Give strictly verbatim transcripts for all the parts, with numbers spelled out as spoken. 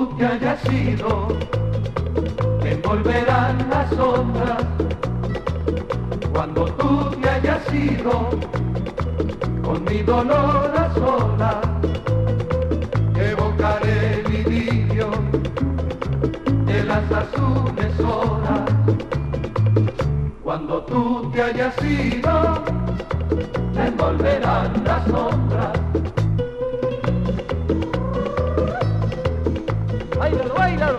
tú te hayas ido, te envolverán las sombras. Cuando tú te hayas ido, con mi dolor a solas, evocaré el idilio de las azules horas. Cuando tú te hayas ido, te envolverán las sombras. ¡Báilalo, báilalo!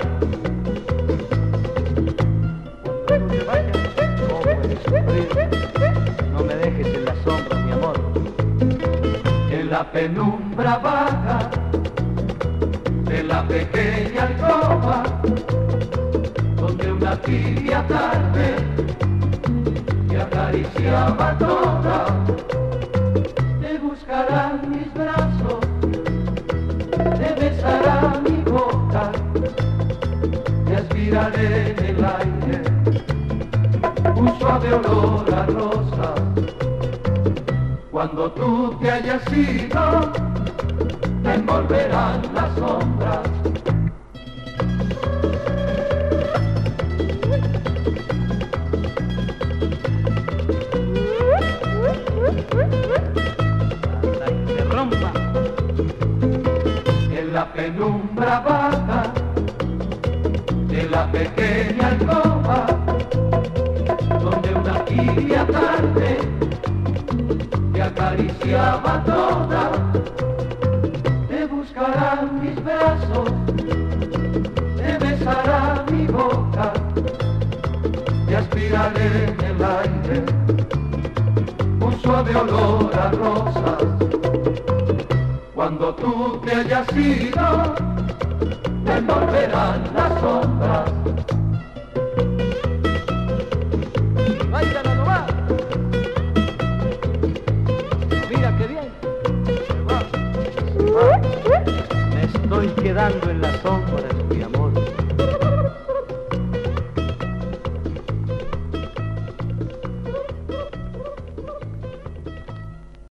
Cuando te vayas, no puedes sufrir. No me dejes en la sombra, mi amor. En la penumbra vaga de la pequeña alcoba, donde una tibia tarde te acariciaba toda, te buscarán mis brazos, te besará mi boca, te aspiraré en el aire un suave olor a rosa. Cuando tú te hayas ido, te envolverán las sombras. Hasta que se rompa. En la penumbra vaga de la pequeña alcoba, donde una tibia tarde te acariciaba toda, te buscarán mis brazos, te besará mi boca, te aspiraré en el aire un suave olor a rosas. Cuando tú te hayas ido, te envolverán las sombras. ¡Báilalo nomás! Mira qué bien. Se va, se va. Me estoy quedando en las sombras, mi amor.